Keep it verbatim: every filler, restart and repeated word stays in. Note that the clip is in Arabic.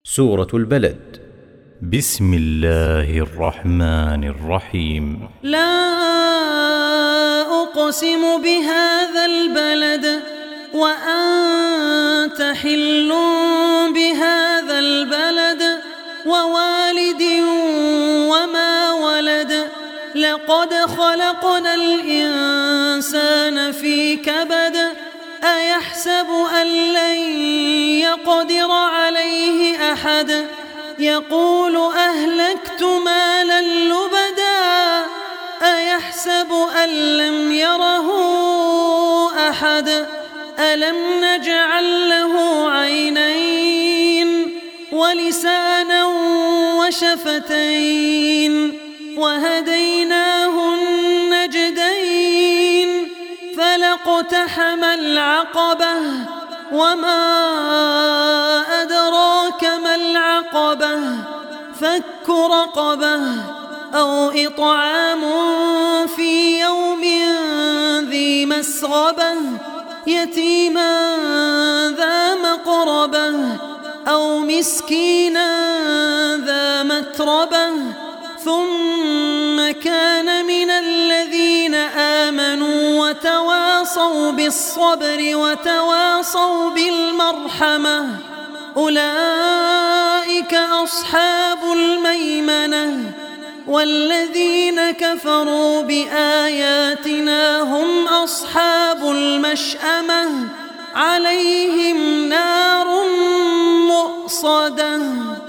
سورة البلد. بسم الله الرحمن الرحيم. لا أقسم بهذا البلد وأنت حل بهذا البلد ووالد وما ولد لقد خلقنا الإنسان في كبد أيحسب أن لن يقدر عليه أحد يقول أهلكت مالا لبدا أيحسب أن لم يره أحد ألم نجعل له عينين ولسانا وشفتين وهديناه النجدين فلاقتحم العقبة وما أدراك ما العقبة فك رقبة أو إطعام في يوم ذي مسغبة يتيما ذا مقربة أو مسكينا ذا متربة ثم كان من الذين آمنوا وتواصوا بالصبر وتواصوا بالمرحمة أولئك أصحاب الميمنة والذين كفروا بآياتنا هم أصحاب المشأمة عليهم نار مؤصدة.